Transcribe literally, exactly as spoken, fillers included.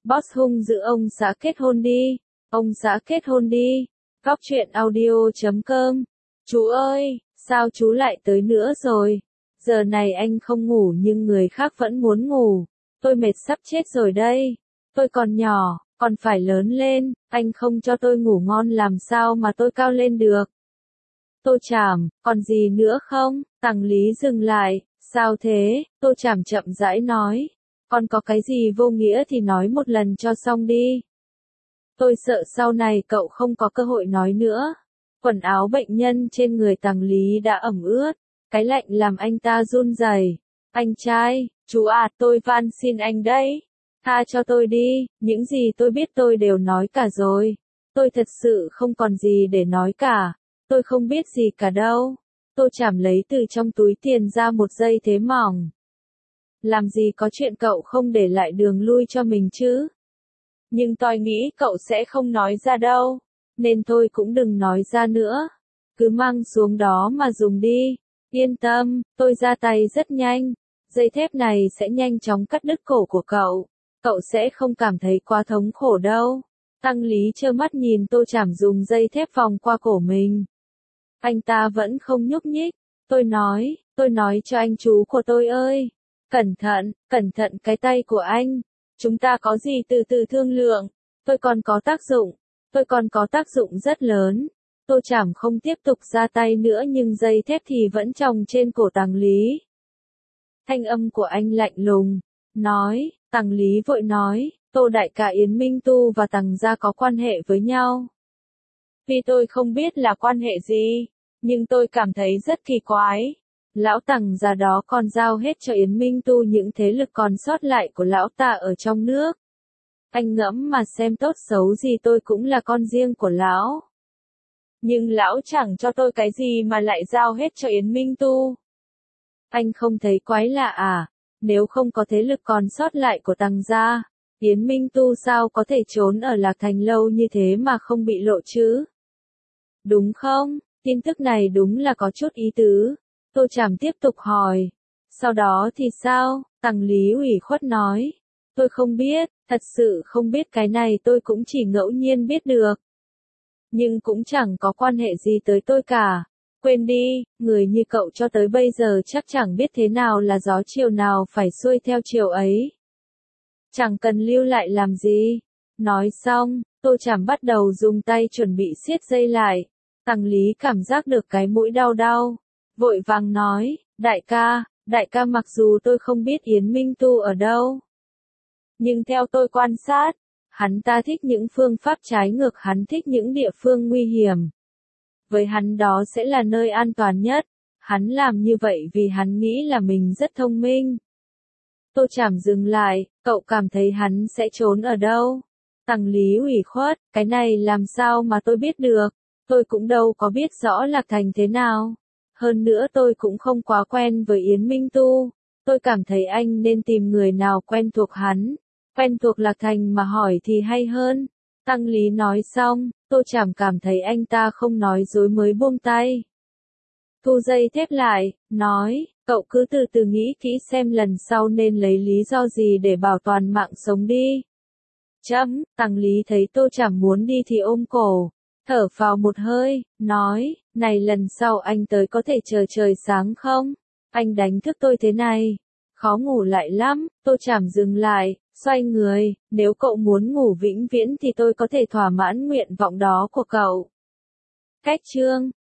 Boss hung dữ ông xã kết hôn đi. Ông xã kết hôn đi. Góc truyện audio chấm com. Chú ơi, sao chú lại tới nữa rồi? Giờ này anh không ngủ nhưng người khác vẫn muốn ngủ. Tôi mệt sắp chết rồi đây. Tôi còn nhỏ, còn phải lớn lên, anh không cho tôi ngủ ngon làm sao mà tôi cao lên được. Tô Trảm, còn gì nữa không? Tằng Lý dừng lại, sao thế? Tô Trảm chậm rãi nói. Còn có cái gì vô nghĩa thì nói một lần cho xong đi. Tôi sợ sau này cậu không có cơ hội nói nữa. Quần áo bệnh nhân trên người Tằng Lý đã ẩm ướt. Cái lạnh làm anh ta run rẩy. Anh trai, chú à, tôi van xin anh đấy. Tha cho tôi đi, những gì tôi biết tôi đều nói cả rồi. Tôi thật sự không còn gì để nói cả. Tôi không biết gì cả đâu. Tô Trảm lấy từ trong túi tiền ra một dây thế mỏng. Làm gì có chuyện cậu không để lại đường lui cho mình chứ? Nhưng tôi nghĩ cậu sẽ không nói ra đâu. Nên tôi cũng đừng nói ra nữa. Cứ mang xuống đó mà dùng đi. Yên tâm, tôi ra tay rất nhanh. Dây thép này sẽ nhanh chóng cắt đứt cổ của cậu. Cậu sẽ không cảm thấy quá thống khổ đâu. Tằng Lý trơ mắt nhìn Tô Trảm dùng dây thép vòng qua cổ mình. Anh ta vẫn không nhúc nhích. Tôi nói, tôi nói cho anh chú của tôi ơi. Cẩn thận, cẩn thận cái tay của anh. Chúng ta có gì từ từ thương lượng. Tôi còn có tác dụng. Tôi còn có tác dụng rất lớn. Tô Trảm không tiếp tục ra tay nữa nhưng dây thép thì vẫn chồng trên cổ Tằng Lý. Thanh âm của anh lạnh lùng. Nói, Tằng Lý vội nói, Tô đại ca Yến Minh Tu và Tằng gia có quan hệ với nhau. Vì tôi không biết là quan hệ gì, nhưng tôi cảm thấy rất kỳ quái. Lão Tằng gia đó còn giao hết cho Yến Minh Tu những thế lực còn sót lại của lão ta ở trong nước. Anh ngẫm mà xem tốt xấu gì tôi cũng là con riêng của lão. Nhưng lão chẳng cho tôi cái gì mà lại giao hết cho Yến Minh Tu. Anh không thấy quái lạ à? Nếu không có thế lực còn sót lại của Tằng gia, Yến Minh Tu sao có thể trốn ở Lạc Thành lâu như thế mà không bị lộ chứ? Đúng không? Tin tức này đúng là có chút ý tứ. Tô Trảm tiếp tục hỏi. Sau đó thì sao? Tằng Lý ủy khuất nói. Tôi không biết, thật sự không biết, cái này tôi cũng chỉ ngẫu nhiên biết được. Nhưng cũng chẳng có quan hệ gì tới tôi cả. Quên đi, người như cậu cho tới bây giờ chắc chẳng biết thế nào là gió chiều nào phải xuôi theo chiều ấy. Chẳng cần lưu lại làm gì. Nói xong, Tô Trảm bắt đầu dùng tay chuẩn bị siết dây lại. Tằng Lý cảm giác được cái mũi đau đau. Vội vàng nói, đại ca, đại ca mặc dù tôi không biết Yến Minh Tu ở đâu. Nhưng theo tôi quan sát, hắn ta thích những phương pháp trái ngược, hắn thích những địa phương nguy hiểm. Với hắn đó sẽ là nơi an toàn nhất. Hắn làm như vậy vì hắn nghĩ là mình rất thông minh. Tô Trảm dừng lại, cậu cảm thấy hắn sẽ trốn ở đâu? Tằng Lý ủy khuất, cái này làm sao mà tôi biết được? Tôi cũng đâu có biết rõ Lạc Thành thế nào. Hơn nữa tôi cũng không quá quen với Yến Minh Tu. Tôi cảm thấy anh nên tìm người nào quen thuộc hắn. Quen thuộc Lạc Thành mà hỏi thì hay hơn. Tằng Lý nói xong, Tô Trảm cảm thấy anh ta không nói dối mới buông tay. Thu dây thép lại, nói, cậu cứ từ từ nghĩ kỹ xem lần sau nên lấy lý do gì để bảo toàn mạng sống đi. Chấm, Tằng Lý thấy Tô Trảm muốn đi thì ôm cổ, thở phào một hơi, nói, này lần sau anh tới có thể chờ trời sáng không? Anh đánh thức tôi thế này, khó ngủ lại lắm. Tô Trảm dừng lại, xoay người, nếu cậu muốn ngủ vĩnh viễn thì tôi có thể thỏa mãn nguyện vọng đó của cậu. Cách chương